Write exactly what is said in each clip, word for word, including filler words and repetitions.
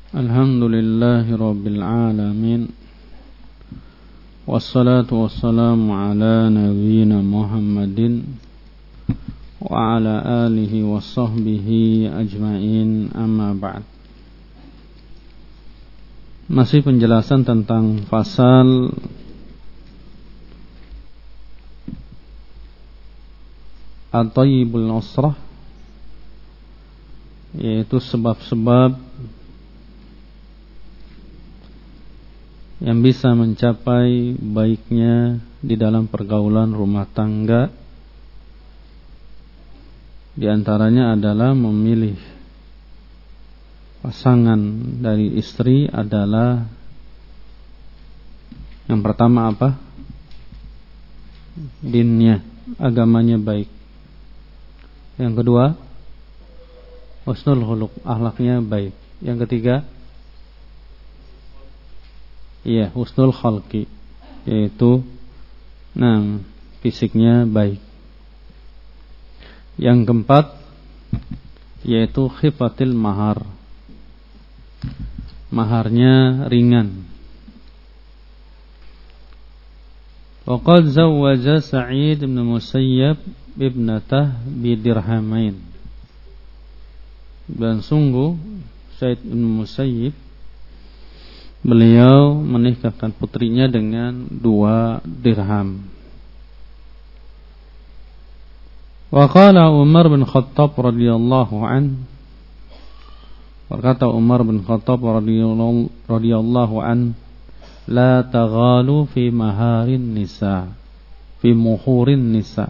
Alhamdulillahi Rabbil Alamin. Wassalatu wassalamu ala nabiyyina Muhammadin wa ala alihi wa sahbihi ajma'in, amma ba'd. Masih penjelasan tentang pasal At-Thayyibul Usrah, yaitu sebab-sebab yang bisa mencapai baiknya di dalam pergaulan rumah tangga. Di antaranya adalah memilih pasangan dari istri adalah yang pertama apa? Dinnya, agamanya baik. Yang kedua, husnul khuluq, akhlaknya baik. Yang ketiga, iya, husnul khalqi, yaitu nah, fisiknya baik. Yang keempat, yaitu khifatil mahar, maharnya ringan. Waqad zawwaja Sa'id bin Musayyab ibnatah bidirhamain. Dan sungguh Sa'id bin Musayyib, beliau menikahkan putrinya dengan dua dirham. Wa qala Umar bin Khattab radhiyallahu an, berkata Umar bin Khattab radhiyallahu an, la taghalu fi maharin nisa, fi muhurin nisa.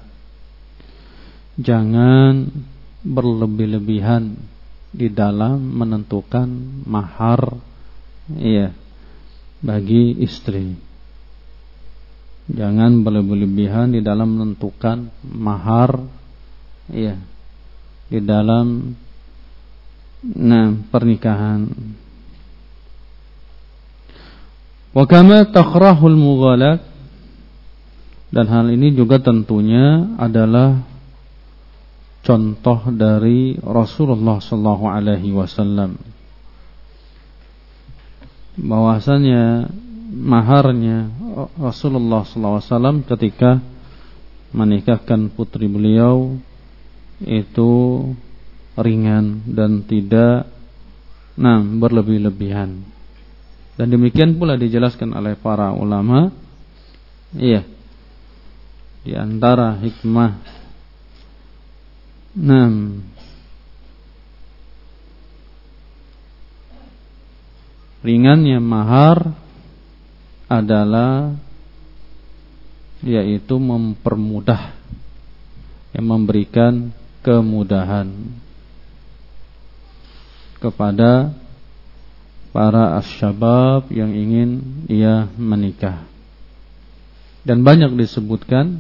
Jangan berlebih-lebihan di dalam menentukan mahar, iya, bagi istri. Jangan berlebih-lebihan di dalam menentukan mahar, iya, di dalam nah pernikahan. Wa kama takrahul mughalat, dan hal ini juga tentunya adalah contoh dari Rasulullah sallallahu alaihi wasallam, bahwasanya maharnya Rasulullah sallallahu alaihi wasallam ketika menikahkan putri beliau itu ringan dan tidak nah berlebih-lebihan. Dan demikian pula dijelaskan oleh para ulama, iya, di antara hikmah nah ringannya mahar adalah yaitu mempermudah, yang memberikan kemudahan kepada para asyabab yang ingin ia menikah. Dan banyak disebutkan,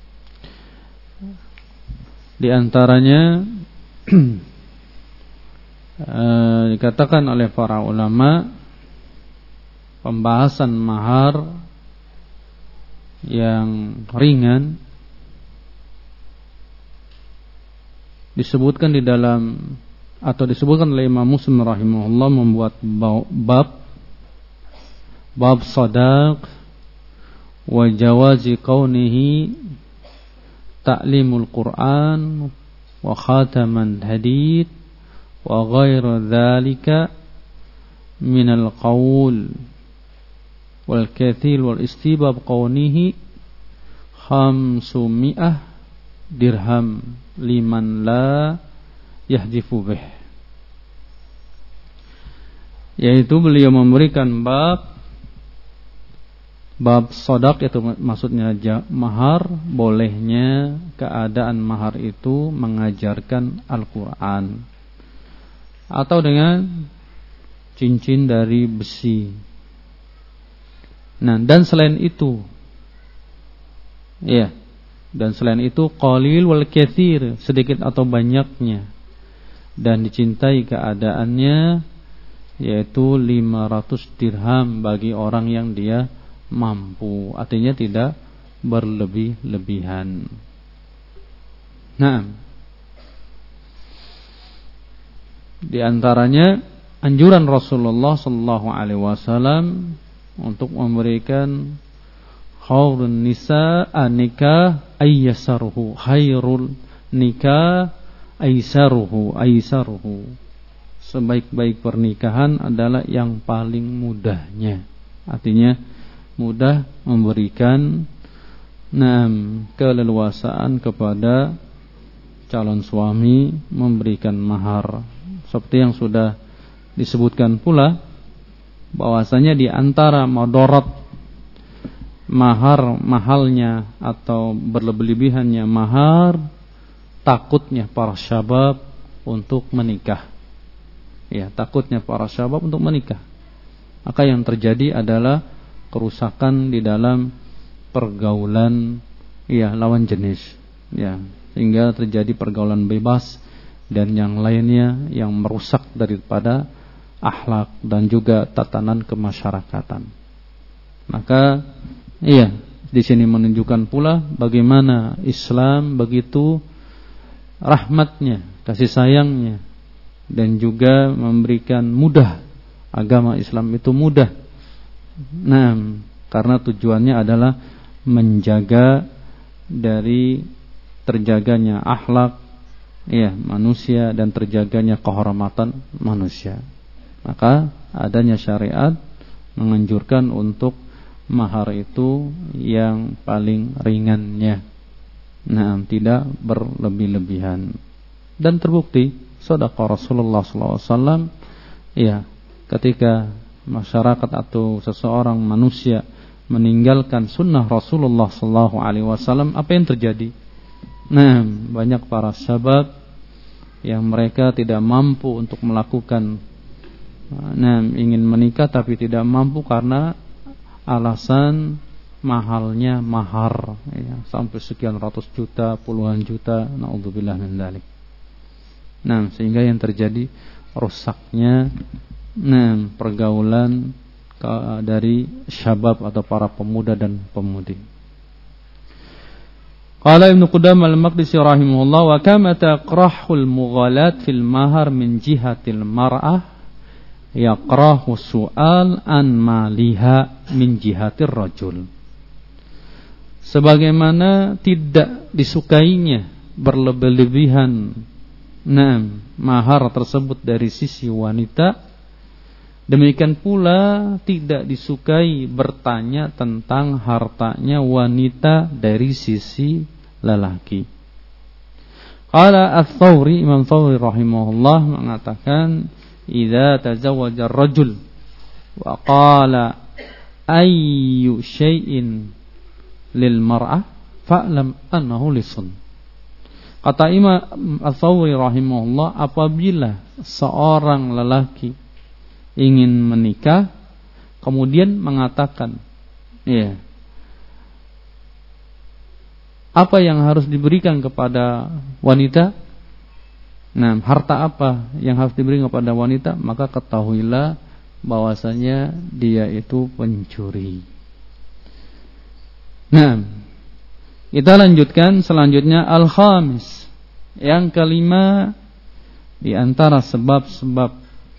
di antaranya eh, dikatakan oleh para ulama, pembahasan mahar yang ringan disebutkan di dalam, atau disebutkan oleh Imam Muslim rahimahullah, membuat bab bab sadaq wa jawazi kaunihi ta'limul Qur'an wa khataman hadid wa ghairu dzalika minal qaul wal kathil wal istibab qawnihi khamsumi'ah dirham liman la yahdifu bih. Yaitu beliau memberikan bab bab sodak, itu maksudnya mahar, bolehnya keadaan mahar itu mengajarkan Al-Quran atau dengan cincin dari besi. Nah, dan selain itu, ya, dan selain itu qalil wal katsir, sedikit atau banyaknya, dan dicintai keadaannya, yaitu lima ratus dirham bagi orang yang dia mampu, artinya tidak berlebih-lebihan. Nah, di antaranya anjuran Rasulullah sallallahu alaihi wasallam untuk memberikan khairun nisa nikah ayyasaruhu, khairul nikah aisaruhu, aisaruhu. Sebaik-baik pernikahan adalah yang paling mudahnya. Artinya mudah memberikan Naam, keleluasaan kepada calon suami memberikan mahar. Seperti yang sudah disebutkan pula bahwasanya di antara madarat mahar mahalnya atau berlebihannya mahar, takutnya para syabab untuk menikah. Ya, takutnya para syabab untuk menikah. Maka yang terjadi adalah kerusakan di dalam pergaulan ya lawan jenis, ya, sehingga terjadi pergaulan bebas dan yang lainnya yang merusak daripada akhlak dan juga tatanan kemasyarakatan. Maka iya, di sini menunjukkan pula bagaimana Islam begitu rahmatnya, kasih sayangnya, dan juga memberikan mudah. Agama Islam itu mudah. Nah, karena tujuannya adalah menjaga dari terjaganya akhlak ya manusia dan terjaganya kehormatan manusia. Maka adanya syariat menganjurkan untuk mahar itu yang paling ringannya. Nah, tidak berlebih-lebihan. Dan terbukti sedekah Rasulullah sallallahu alaihi wasallam ya, ketika masyarakat atau seseorang manusia meninggalkan sunnah Rasulullah sallallahu alaihi wasallam, apa yang terjadi? Nah, banyak para sahabat yang mereka tidak mampu untuk melakukan, nah, ingin menikah tapi tidak mampu karena alasan mahalnya mahar, ya, sampai sekian ratus juta, puluhan juta, naudzubillah min dzalik. Nah, sehingga yang terjadi rusaknya, nah, pergaulan dari syabab atau para pemuda dan pemudi. Qala Ibnu Qudamah al-Maqdisi rahimahullah, wa kama taqrahul mughalat fil mahar min jihatil mar'ah yaqrahu su'al an maliha min jihatir rajul. Sebagaimana tidak disukainya berlebih-lebihan nah mahar tersebut dari sisi wanita, demikian pula tidak disukai bertanya tentang hartanya wanita dari sisi lelaki. Qala Ats-Tsauri, Imam Tsauri rahimahullah mengatakan, idza tazawwaja ar-rajul wa qala ayyu syai'in lil mar'ah fa'lam annahu lisun. Kata Imam Ats-Tsauri rahimahullah, apabila seorang lelaki ingin menikah kemudian mengatakan, ya, apa yang harus diberikan kepada wanita, nah, harta apa yang harus diberikan kepada wanita, maka ketahuilah bahwasanya dia itu pencuri. Nah, kita lanjutkan selanjutnya, al-khamis, yang kelima di antara sebab-sebab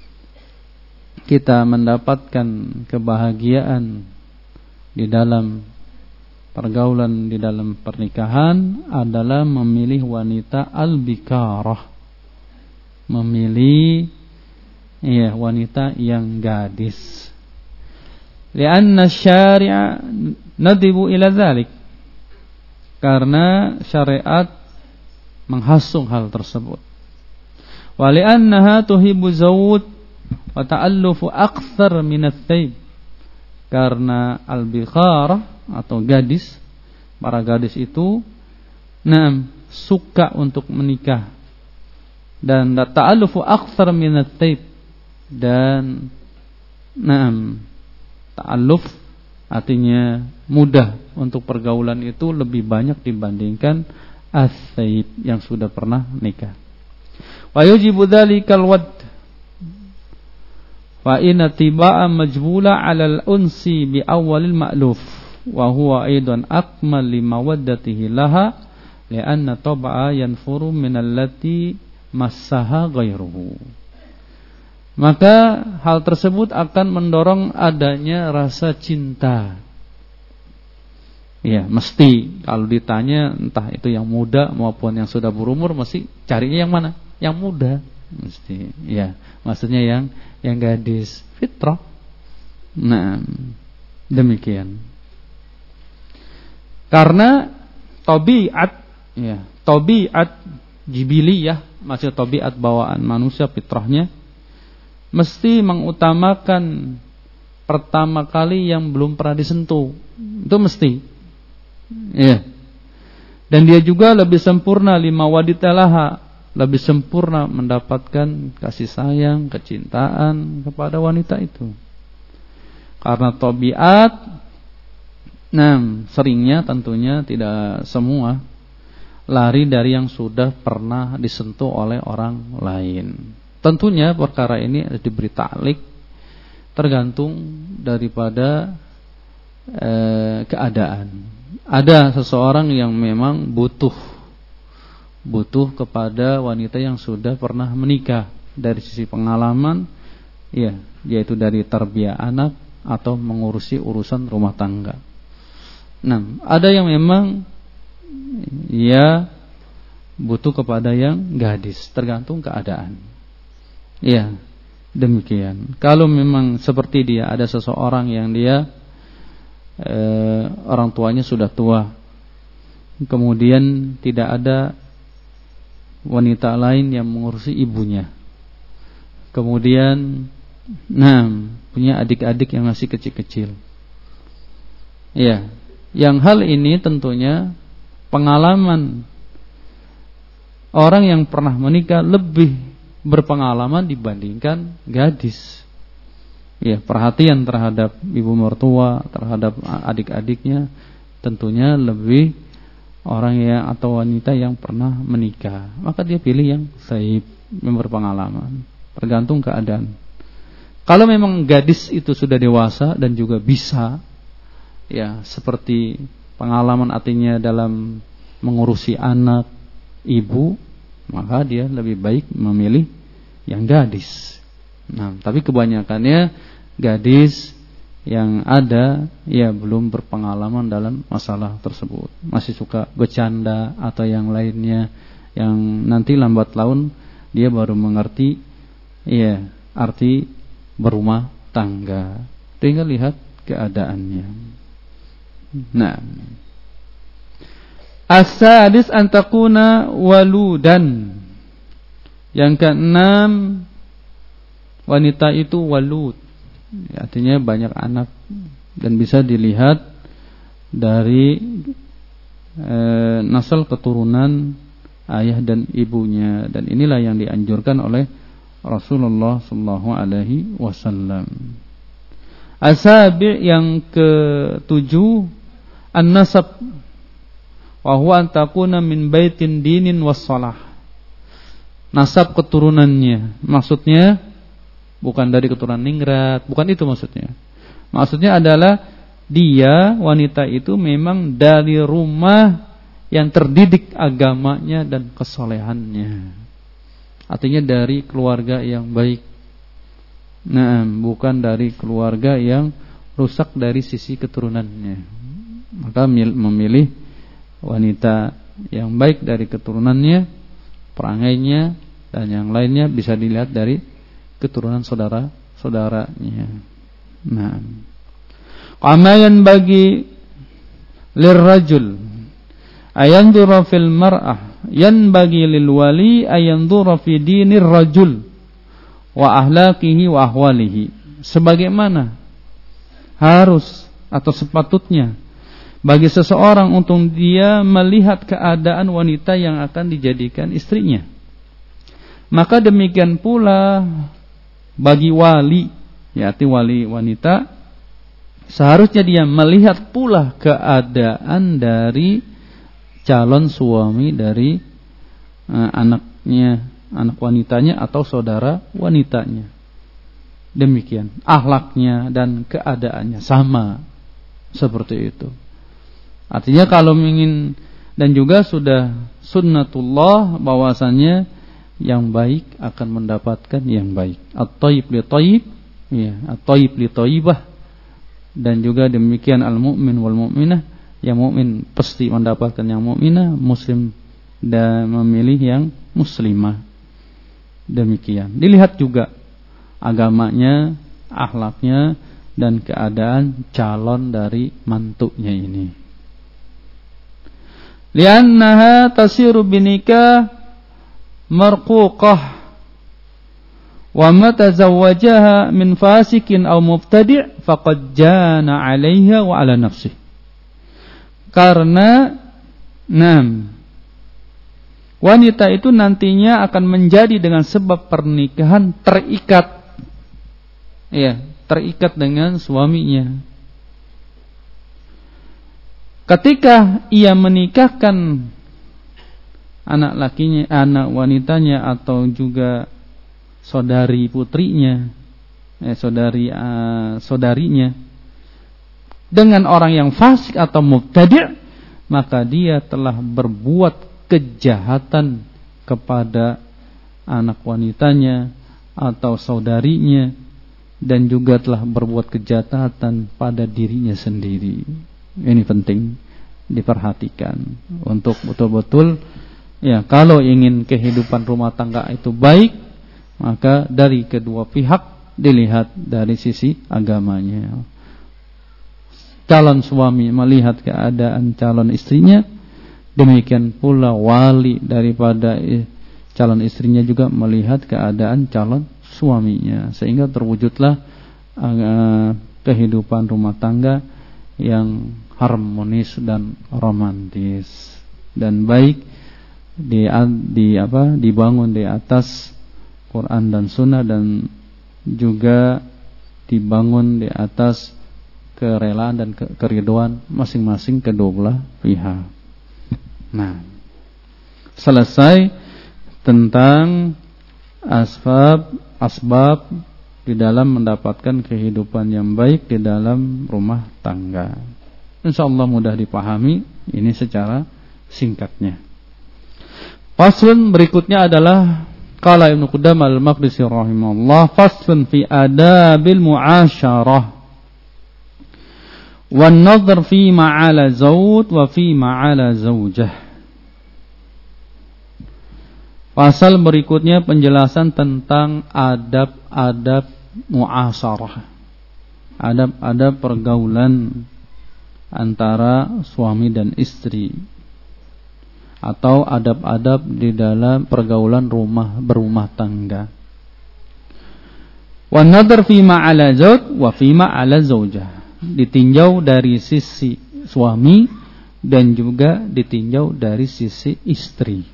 kita mendapatkan kebahagiaan di dalam pergaulan, di dalam pernikahan adalah memilih wanita al-bikarah, memilih ya wanita yang gadis. Lianna syari'a nadibu ila dzalik, karena syariat menghasung hal tersebut. Wa li'annaha tuhibbu zawud wa ta'allufu akthar min ats-tsaib, karena al-bikharah atau gadis, para gadis itu nah suka untuk menikah, dan ta'allufu akthar min ats-tsaib, dan nah ta'alluf artinya mudah untuk pergaulan itu lebih banyak dibandingkan as-tsaib yang sudah pernah nikah. Wa yujibu dzalikal wadd wa inna tiba'a majbula 'alal unsi bi awwalil ma'luf wa huwa aidan akmal li mawaddatihi laha li'anna tab'a yanfuru min allati massaha ghairuhu. maka hal tersebut akan mendorong adanya rasa cinta. Ya, mesti kalau ditanya entah itu yang muda maupun yang sudah berumur, mesti carinya yang mana? Yang muda, mesti. Ya, maksudnya yang yang gadis, fitrah. Nah, demikian. Karena tabiat, ya, tabiat jibiliyah, maksud tabiat bawaan manusia, fitrahnya mesti mengutamakan pertama kali yang belum pernah disentuh. Itu mesti. Ya. Dan dia juga lebih sempurna lima waditalaha, lebih sempurna mendapatkan kasih sayang, kecintaan kepada wanita itu. Karena tabiat, nah seringnya tentunya tidak semua lari dari yang sudah pernah disentuh oleh orang lain. Tentunya perkara ini diberi ta'lik tergantung daripada eh, keadaan. Ada seseorang yang memang butuh butuh kepada wanita yang sudah pernah menikah dari sisi pengalaman, ya, yaitu dari tarbiyah anak atau mengurusi urusan rumah tangga. Nah, ada yang memang ya butuh kepada yang gadis, tergantung keadaan. Ya, demikian. Kalau memang seperti dia, ada seseorang yang dia eh, orang tuanya sudah tua, kemudian tidak ada wanita lain yang mengurusi ibunya, kemudian nah punya adik-adik yang masih kecil-kecil. Ya, yang hal ini tentunya pengalaman orang yang pernah menikah lebih berpengalaman dibandingkan gadis. Ya, perhatian terhadap ibu mertua, terhadap adik-adiknya tentunya lebih orang yang atau wanita yang pernah menikah. Maka dia pilih yang saib, yang berpengalaman. Tergantung keadaan. Kalau memang gadis itu sudah dewasa dan juga bisa, ya seperti pengalaman artinya dalam mengurusi anak, ibu, maka dia lebih baik memilih yang gadis. Nah, tapi kebanyakannya gadis yang ada ya belum berpengalaman dalam masalah tersebut, masih suka bercanda atau yang lainnya, yang nanti lambat laun dia baru mengerti ya arti berumah tangga. Tinggal lihat keadaannya. Nah, as-sadis an takuna waludan. Yang keenam, wanita itu walud, artinya banyak anak, dan bisa dilihat dari e, nasal keturunan ayah dan ibunya, dan inilah yang dianjurkan oleh Rasulullah sallallahu alaihi wasallam. Asabi yang ketujuh, an-nasab, wa huwa an takuna min baitin dinin wassalah. Nasab keturunannya, maksudnya bukan dari keturunan ningrat, bukan itu maksudnya. Maksudnya adalah dia, wanita itu memang dari rumah yang terdidik agamanya dan kesolehannya. Artinya dari keluarga yang baik. Nah, bukan dari keluarga yang rusak dari sisi keturunannya. Maka memilih wanita yang baik dari keturunannya, perangainya, dan yang lainnya bisa dilihat dari keturunan saudara-saudaranya. Nah, qamayan bagi lirrajul ayandura fil mar'ah yanbaghi lil wali ayandura fi dinir rajul wa ahlaqihi wa ahwalihi. Sebagaimana harus atau sepatutnya bagi seseorang untuk dia melihat keadaan wanita yang akan dijadikan istrinya, maka demikian pula bagi wali, yaitu wali wanita, seharusnya dia melihat pula keadaan dari calon suami dari uh, anaknya, anak wanitanya atau saudara wanitanya. Demikian akhlaknya dan keadaannya sama seperti itu. Artinya kalau ingin, dan juga sudah sunnatullah bahwasannya yang baik akan mendapatkan yang baik. At-thayyib li thayyib, ya, at-thayyib li thayyibah. Dan juga demikian al-mu'min wal mu'minah, yang mukmin pasti mendapatkan yang mukminah, muslim dan memilih yang muslimah. Demikian. Dilihat juga agamanya, akhlaknya, dan keadaan calon dari mantunya ini. Li'annaha tasiru binikah marquqah wa mata zawwajaha min fasikin aw mubtadi' faqad jana 'alaiha wa 'ala nafsihi. Karena enam, wanita itu nantinya akan menjadi dengan sebab pernikahan terikat, ya, terikat dengan suaminya. Ketika ia menikahkan anak lakinya, anak wanitanya, atau juga saudari putrinya, eh, saudari uh, saudarinya, dengan orang yang fasik atau mubtadi', maka dia telah berbuat kejahatan kepada anak wanitanya atau saudarinya, dan juga telah berbuat kejahatan pada dirinya sendiri. Ini penting diperhatikan untuk betul-betul, ya, kalau ingin kehidupan rumah tangga itu baik, maka dari kedua pihak dilihat dari sisi agamanya. Calon suami melihat keadaan calon istrinya, demikian pula wali daripada calon istrinya juga melihat keadaan calon suaminya, sehingga terwujudlah uh, kehidupan rumah tangga yang harmonis dan romantis dan baik, di, di apa dibangun di atas Quran dan Sunnah, dan juga dibangun di atas kerelaan dan keriduan masing-masing kedua belah pihak. Nah, selesai tentang asbab asbab di dalam mendapatkan kehidupan yang baik di dalam rumah tangga. Insyaallah mudah dipahami ini secara singkatnya. Faslun berikutnya adalah qala Ibnu Qudamah al-Maqdisi rahimahullah, faslun fi adabil muasyarah wan nadhar fi ma'ala zawj wa fi ma'ala zawjah. Pasal berikutnya penjelasan tentang adab-adab muasyarah, adab-adab pergaulan antara suami dan istri, atau adab-adab di dalam pergaulan rumah berumah tangga. Wan nadhar fi ma'ala zawj wa fi ma'ala zawjah, ditinjau dari sisi suami dan juga ditinjau dari sisi istri.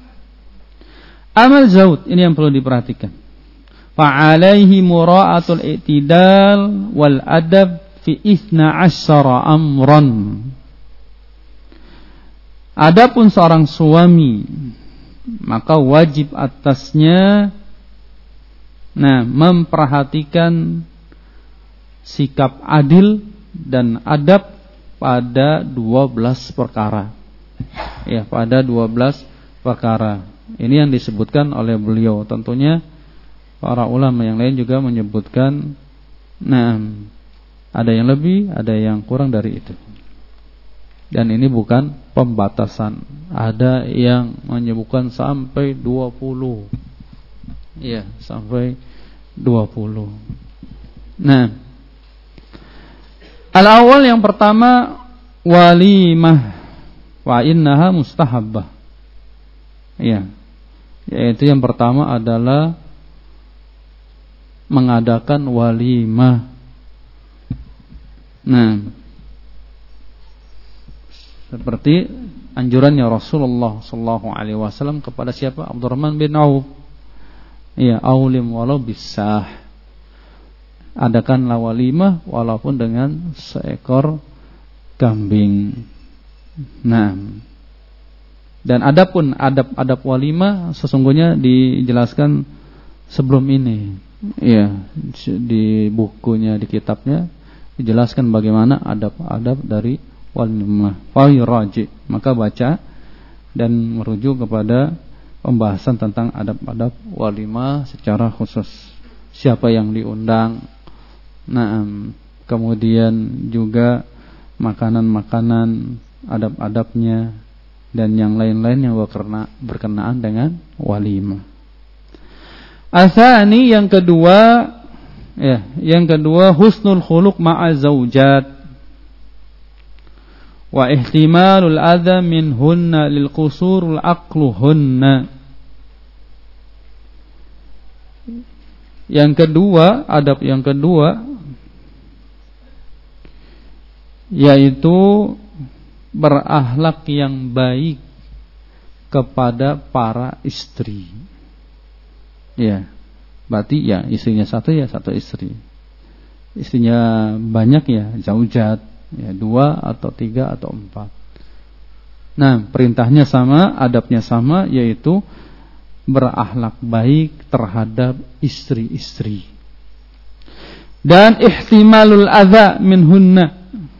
Amal zawj ini yang perlu diperhatikan. Fa'alaihi mura'atul i'tidal wal adab fi isna asyara amran. Adapun seorang suami, maka wajib atasnya nah memperhatikan sikap adil dan adab pada dua belas perkara. Ya, pada dua belas perkara. Ini yang disebutkan oleh beliau. Tentunya para ulama yang lain juga menyebutkan, nah, ada yang lebih, ada yang kurang dari itu. Dan ini bukan pembatasan. Ada yang menyebutkan sampai dua puluh. Iya, sampai dua puluh. Nah, al-awwal yang pertama walimah wa innaha mustahabbah. Iya. Yaitu yang pertama adalah mengadakan walimah. Nah, seperti anjurannya Rasulullah sallallahu alaihi wasallam kepada siapa? Abdurrahman bin Auf. Iya, aulim walau bisah. Adakanlah walimah walaupun dengan seekor kambing. Nah, dan adapun adab-adab walimah sesungguhnya dijelaskan sebelum ini. Ya, di bukunya, di kitabnya dijelaskan bagaimana adab-adab dari walimah. Fa yuraji, maka baca dan merujuk kepada pembahasan tentang adab-adab walimah secara khusus. Siapa yang diundang, nah, kemudian juga makanan-makanan, adab-adabnya, dan yang lain-lain yang berkena, berkenaan dengan walimah. Asani yang kedua, ya, yang kedua husnul khuluq ma'a zaujat wa ihtimalul adza minhunna lil qusurul aqluhunna. Yang kedua, adab yang kedua yaitu berakhlak yang baik kepada para istri. Ya, berarti ya istrinya satu ya satu istri. Istrinya banyak ya zaujat, ya dua atau tiga atau empat. Nah, perintahnya sama, adabnya sama, yaitu berakhlak baik terhadap istri-istri. Dan ihtimalul adza minhunna.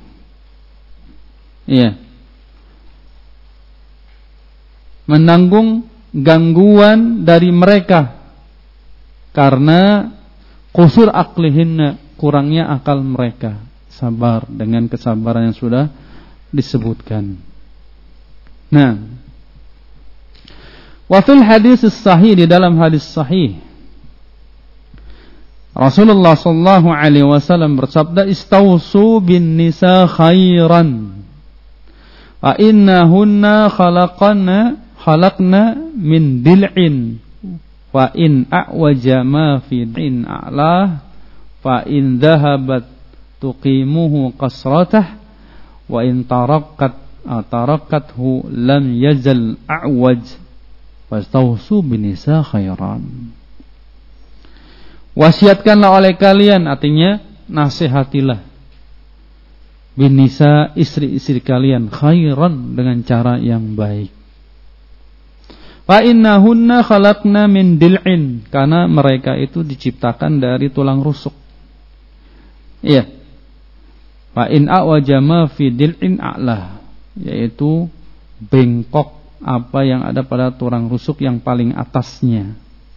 Iya. Menanggung gangguan dari mereka karena qusur aqlihinna, kurangnya akal mereka. Sabar dengan kesabaran yang sudah disebutkan. Nah, wa fil hadis sahih, di dalam hadis sahih Rasulullah sallallahu alaihi wasallam bersabda, istausu bin nisa khairan wa innahunna khalaqana khalaqna min dil'in wa in a'waja ma fi din a'lah fa in dhahabat tuqimuhu qasratah wa in tarakkat tarakathu lam yazal a'waj fastausu binisa khairan. Wasiatkanlah oleh kalian, artinya nasihatilah binisa, istri-istri kalian, khairan, dengan cara yang baik. Fa innahunna khalaqna min dil'in, karena mereka itu diciptakan dari tulang rusuk. Iya. Fa in a'waja ma fi dil'in a'lah, yaitu bengkok apa yang ada pada tulang rusuk yang paling atasnya.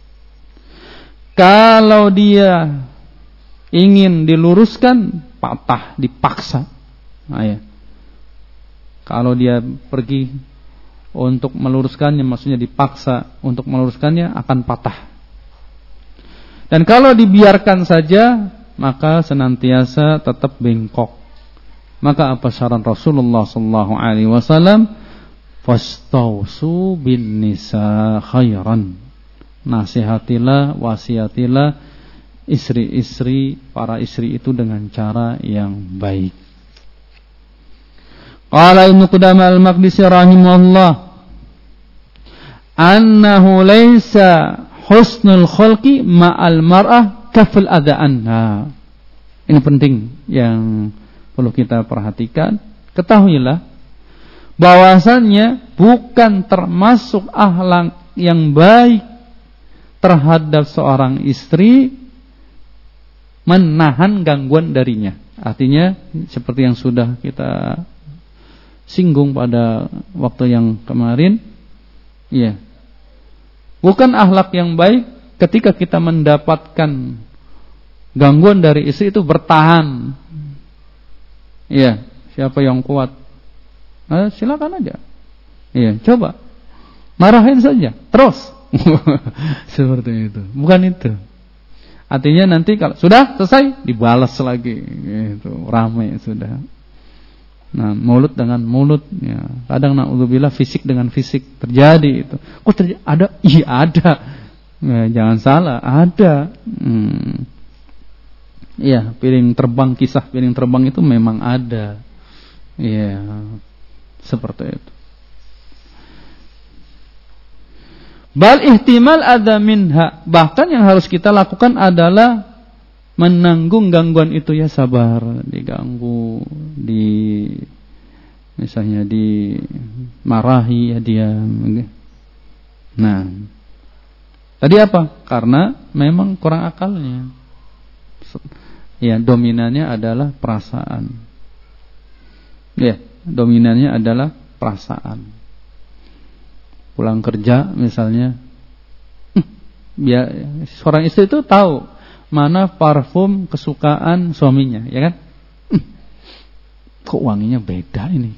Kalau dia ingin diluruskan, patah, dipaksa. Nah, ya. Kalau dia pergi untuk meluruskannya, maksudnya dipaksa untuk meluruskannya, akan patah. Dan kalau dibiarkan saja, maka senantiasa tetap bengkok. Maka apa saran Rasulullah sallallahu alaihi wasallam? Fastausu bin nisa khairan. Nasihatilah, wasiatilah istri-istri, para istri itu dengan cara yang baik. Qala Ibnu Qudamah al-Maqdisi rahimahullah, annahu laisa husnul khulqi ma'al mar'ah kaful ada'anha. Ini penting yang perlu kita perhatikan. Ketahuilah bahwasannya bukan termasuk akhlak yang baik terhadap seorang istri menahan gangguan darinya. Artinya seperti yang sudah kita singgung pada waktu yang kemarin, ya, bukan akhlak yang baik ketika kita mendapatkan gangguan dari istri itu bertahan. Ya, siapa yang kuat? Nah, silakan aja. Iya, coba marahin saja, terus. Seperti itu. Bukan itu. Artinya nanti kalau sudah selesai dibalas lagi, gitu, ramai sudah. Nah, mulut dengan mulut, ya. Kadang naudzubillah fisik dengan fisik terjadi itu. Kok terjadi? Ada? Iya ada. Ya, jangan salah, ada. Hmm. Iya, piring terbang, kisah piring terbang itu memang ada. Iya, seperti itu. Bal ihtimal ada minha, bahkan yang harus kita lakukan adalah menanggung gangguan itu, ya, sabar, diganggu, di misalnya dimarahi, ya diam. Nah, tadi apa? Karena memang kurang akalnya. Ya, dominannya adalah perasaan. Ya, dominannya adalah perasaan. pulang kerja misalnya, biar seorang istri itu tahu mana parfum kesukaan suaminya, ya kan? Kok wanginya beda ini?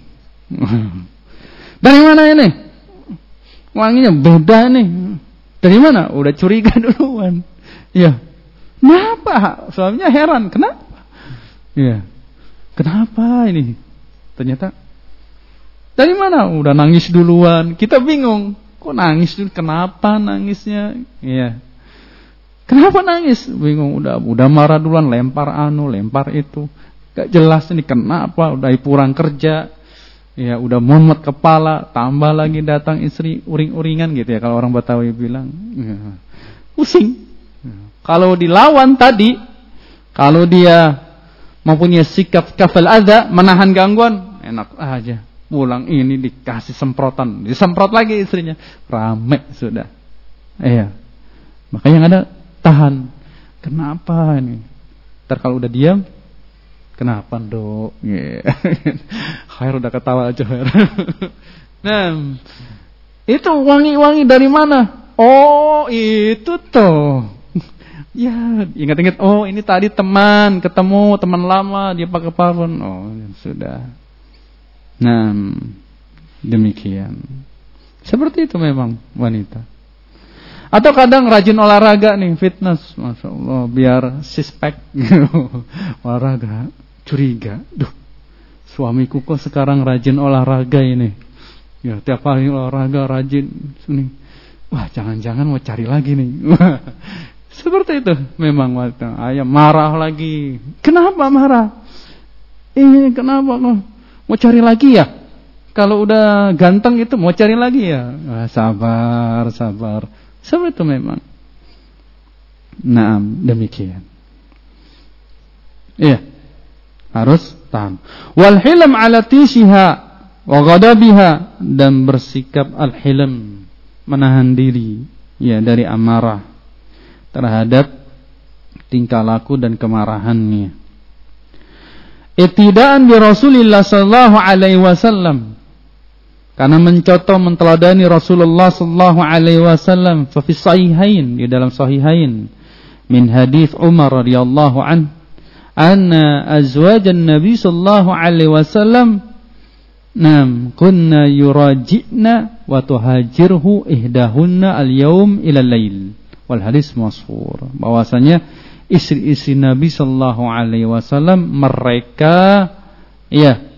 Dari mana ini? Wanginya beda nih. Dari mana? Udah curiga duluan. Ya. Kenapa? Suaminya heran. Kenapa? Ya. Kenapa ini? Ternyata dari mana? Udah nangis duluan. Kita bingung. Kok nangis dulu? Kenapa nangisnya? Iya. Kenapa nangis? Bingung. Udah udah marah duluan, lempar anu, lempar itu. Gak jelas ini kenapa? Udah pulang kerja. Ya, udah mumet kepala, tambah lagi datang istri uring-uringan gitu ya kalau orang Betawi bilang. Ya. Pusing. Ya. Kalau dilawan tadi, kalau dia mempunyai sikap kafal adza, menahan gangguan, enak aja. Pulang ini dikasih semprotan, disemprot lagi istrinya, rame sudah. Iya. Makanya yang ada tahan. Kenapa ini? Ntar kalau udah diam, kenapa dok? Yeah. Khair udah ketawa aja. Nah, itu wangi-wangi dari mana? Oh itu tuh. Ya ingat-ingat. Oh ini tadi teman ketemu teman lama dia pakai parfum. Oh sudah. Nah, demikian. Seperti itu memang wanita. Atau kadang rajin olahraga nih, fitness, masya Allah, biar sispek, olahraga, curiga. Duh, suamiku kok sekarang rajin olahraga ini. Ya tiap hari olahraga rajin, sini. Wah jangan-jangan mau cari lagi nih. Seperti itu memang wanita. Ayah marah lagi. Kenapa marah? Ini kenapa kok? Mau cari lagi ya? Kalau udah ganteng itu mau cari lagi ya? Wah, sabar, sabar. Seperti itu memang. Nah, demikian. Iya. Harus tahan. Wal hilm ala tishiha wa ghadabiha, dan bersikap al-hilm, menahan diri ya dari amarah terhadap tingkah laku dan kemarahannya. Ittidaan bi Rasulillah sallallahu alaihi wasallam, karena mencontoh menteladani Rasulullah sallallahu alaihi wasallam. Fa fi sahihain, di dalam sahihain, min hadits Umar radhiyallahu an, anna azwajan Nabi sallallahu alaihi wasallam nam kunna yurajina wa tuhajirhu ihdahunna al-yawm ila al-lail. Wal hadis masyhur, bahwasanya istri-istri Nabi sallallahu alaihi wasallam mereka ya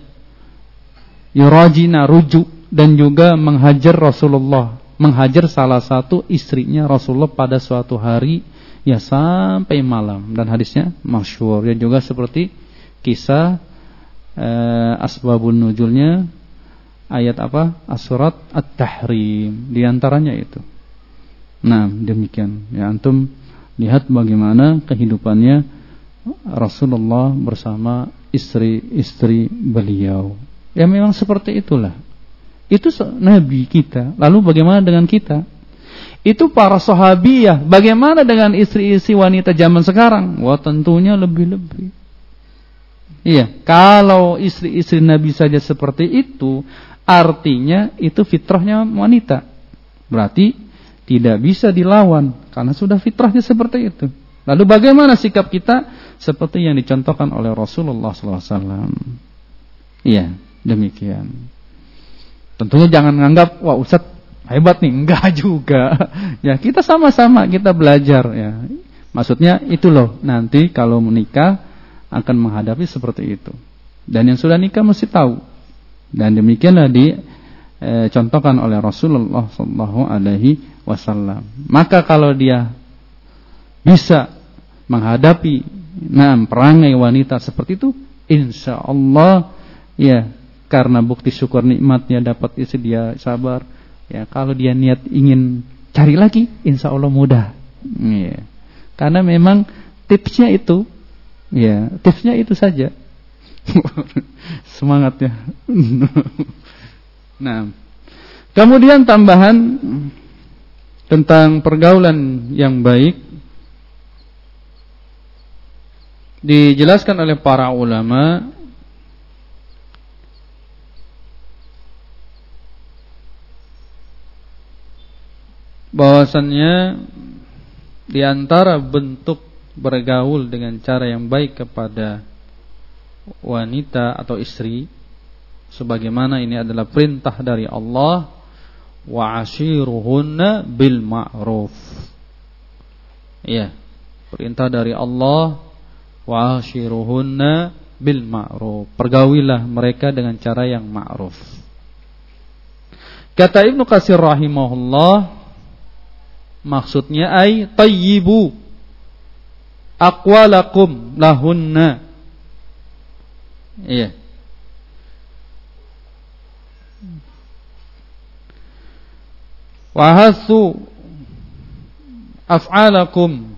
yurajina, rujuk, dan juga menghajar Rasulullah, menghajar salah satu istrinya Rasulullah pada suatu hari ya sampai malam, dan hadisnya masyhur. Ya juga seperti kisah eh, asbabun nuzulnya ayat apa? As-surat At-Tahrim, di antaranya itu. Nah, demikian. Ya antum lihat bagaimana kehidupannya Rasulullah bersama istri-istri beliau. Ya memang seperti itulah. Itu Nabi kita. Lalu bagaimana dengan kita? Itu para sahabiyah. Bagaimana dengan istri-istri wanita zaman sekarang? Wah, tentunya lebih-lebih. Iya, kalau istri-istri Nabi saja seperti itu, artinya itu fitrahnya wanita. Berarti tidak bisa dilawan karena sudah fitrahnya seperti itu. Lalu bagaimana sikap kita? Seperti yang dicontohkan oleh Rasulullah sallallahu alaihi wasallam. Iya, demikian. Tentunya jangan menganggap wah Ustaz hebat nih, enggak juga. Ya, kita sama-sama kita belajar ya. Maksudnya itu loh, nanti kalau menikah akan menghadapi seperti itu. Dan yang sudah nikah mesti tahu. Dan demikianlah dicontohkan oleh Rasulullah sallallahu alaihi wasallam. Maka kalau dia bisa menghadapi nah perangai wanita seperti itu, insya Allah ya, karena bukti syukur nikmatnya dapat istri dia sabar. Ya, kalau dia niat ingin cari lagi, insya Allah mudah. Ya. Karena memang tipsnya itu, ya tipsnya itu saja. Semangat ya. Nah, kemudian tambahan tentang pergaulan yang baik dijelaskan oleh para ulama bahwasannya di antara bentuk bergaul dengan cara yang baik kepada wanita atau istri, sebagaimana ini adalah perintah dari Allah, wa ashiruhunna bil ma'ruf. Ya, perintah dari Allah, wa ashiruhunna bil ma'ruf. Pergaulilah mereka dengan cara yang ma'ruf. Kata Ibnu Katsir rahimahullah, maksudnya ay tayyibu aqwalakum lahunna. Iya. Wa hasu af'alakum,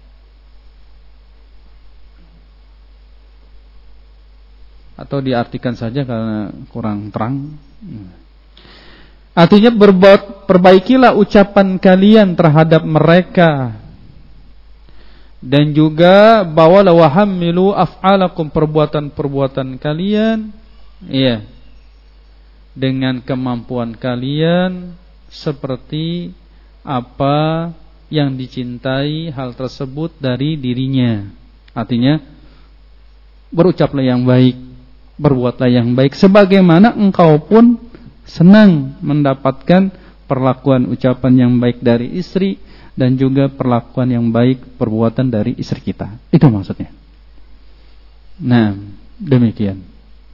atau diartikan saja karena kurang terang. Artinya berbuat, perbaikilah ucapan kalian terhadap mereka, dan juga bawalah wahamilu af'alakum, perbuatan-perbuatan kalian, iya, dengan kemampuan kalian, seperti apa yang dicintai hal tersebut dari dirinya. Artinya berucaplah yang baik, berbuatlah yang baik, sebagaimana engkau pun senang mendapatkan perlakuan ucapan yang baik dari istri, dan juga perlakuan yang baik perbuatan dari istri kita. Itu maksudnya. Nah, demikian.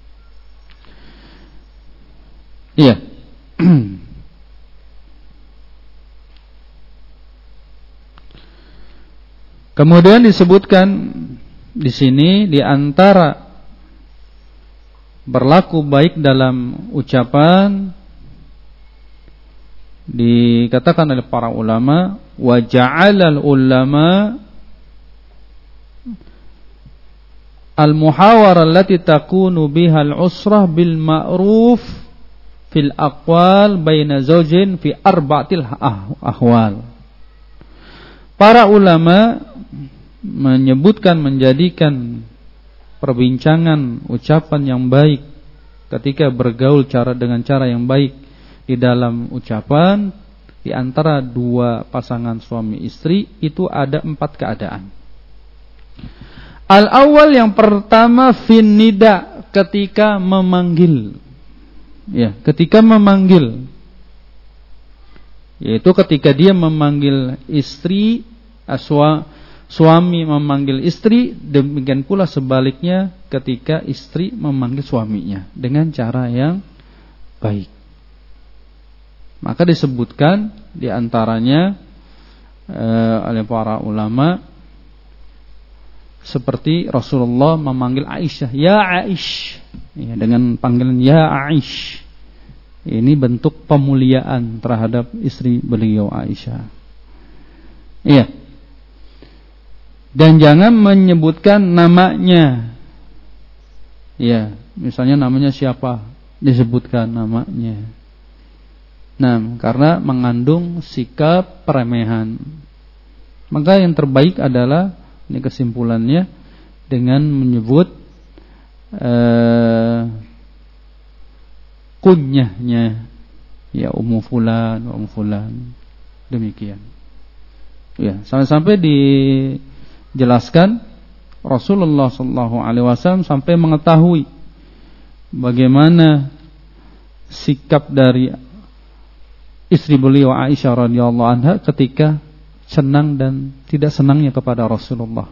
Iya. Kemudian disebutkan di sini, di antara berlaku baik dalam ucapan, dikatakan oleh para ulama, wa ja'alal ulama al-muhawara allati takunu biha al-usrah bil ma'ruf fil aqwal baina zawjin fi arba'atil ahwal. Para ulama menyebutkan, menjadikan perbincangan ucapan yang baik ketika bergaul cara dengan cara yang baik di dalam ucapan di antara dua pasangan suami istri, itu ada empat keadaan. Al-awwal, yang pertama, fin nida, ketika memanggil. Ya, ketika memanggil, yaitu ketika dia memanggil istri, aswa suami memanggil istri, demikian pula sebaliknya ketika istri memanggil suaminya dengan cara yang baik. Maka disebutkan di antaranya eh, oleh para ulama, seperti Rasulullah memanggil Aisyah, ya Aish, ya, dengan panggilan ya Aish. Ini bentuk pemuliaan terhadap istri beliau Aisyah. Iya. Dan jangan menyebutkan namanya. Ya, misalnya namanya siapa, disebutkan namanya. Nah, karena mengandung sikap peremehan. Maka yang terbaik adalah, ini kesimpulannya, dengan menyebut eh, kunyahnya, ya Ummu Fulan, Ummu Fulan, demikian. Ya, sampai-sampai dijelaskan Rasulullah sallallahu alaihi wasallam sampai mengetahui bagaimana sikap dari istri beliau Aisyah radhiyallahu anha ketika senang dan tidak senangnya kepada Rasulullah.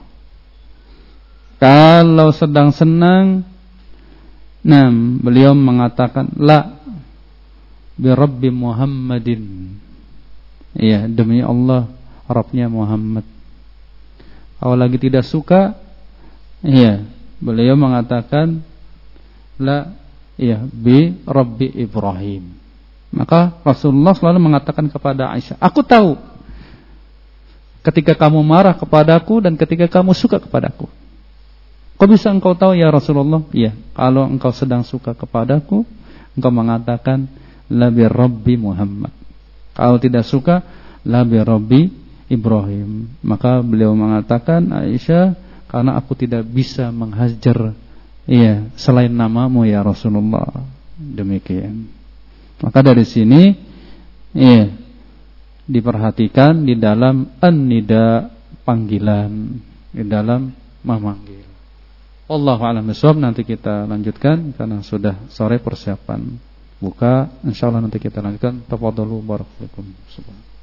Kalau sedang senang, nah, beliau mengatakan la bi Rabbi Muhammadin. Iya, demi Allah, Rabbnya Muhammad. Kalau lagi tidak suka, iya, beliau mengatakan la, iya, bi Rabbi Ibrahim. Maka Rasulullah selalu mengatakan kepada Aisyah, aku tahu ketika kamu marah kepadaku dan ketika kamu suka kepadaku. Kok bisa engkau tahu ya Rasulullah? Iya, kalau engkau sedang suka kepadaku, engkau mengatakan la bi Rabbi Muhammad. Kalau tidak suka, la bi Rabbi Ibrahim. Maka beliau mengatakan, Aisyah, karena aku tidak bisa menghajar, iya, selain namamu ya Rasulullah. Demikian. Maka dari sini, iya, diperhatikan di dalam an-nida, panggilan, di dalam memanggil. Wallahu a'lam bishawab. Nanti kita lanjutkan karena sudah sore persiapan buka. Insyaallah nanti kita lanjutkan. Tafadhalu barakallahu fikum.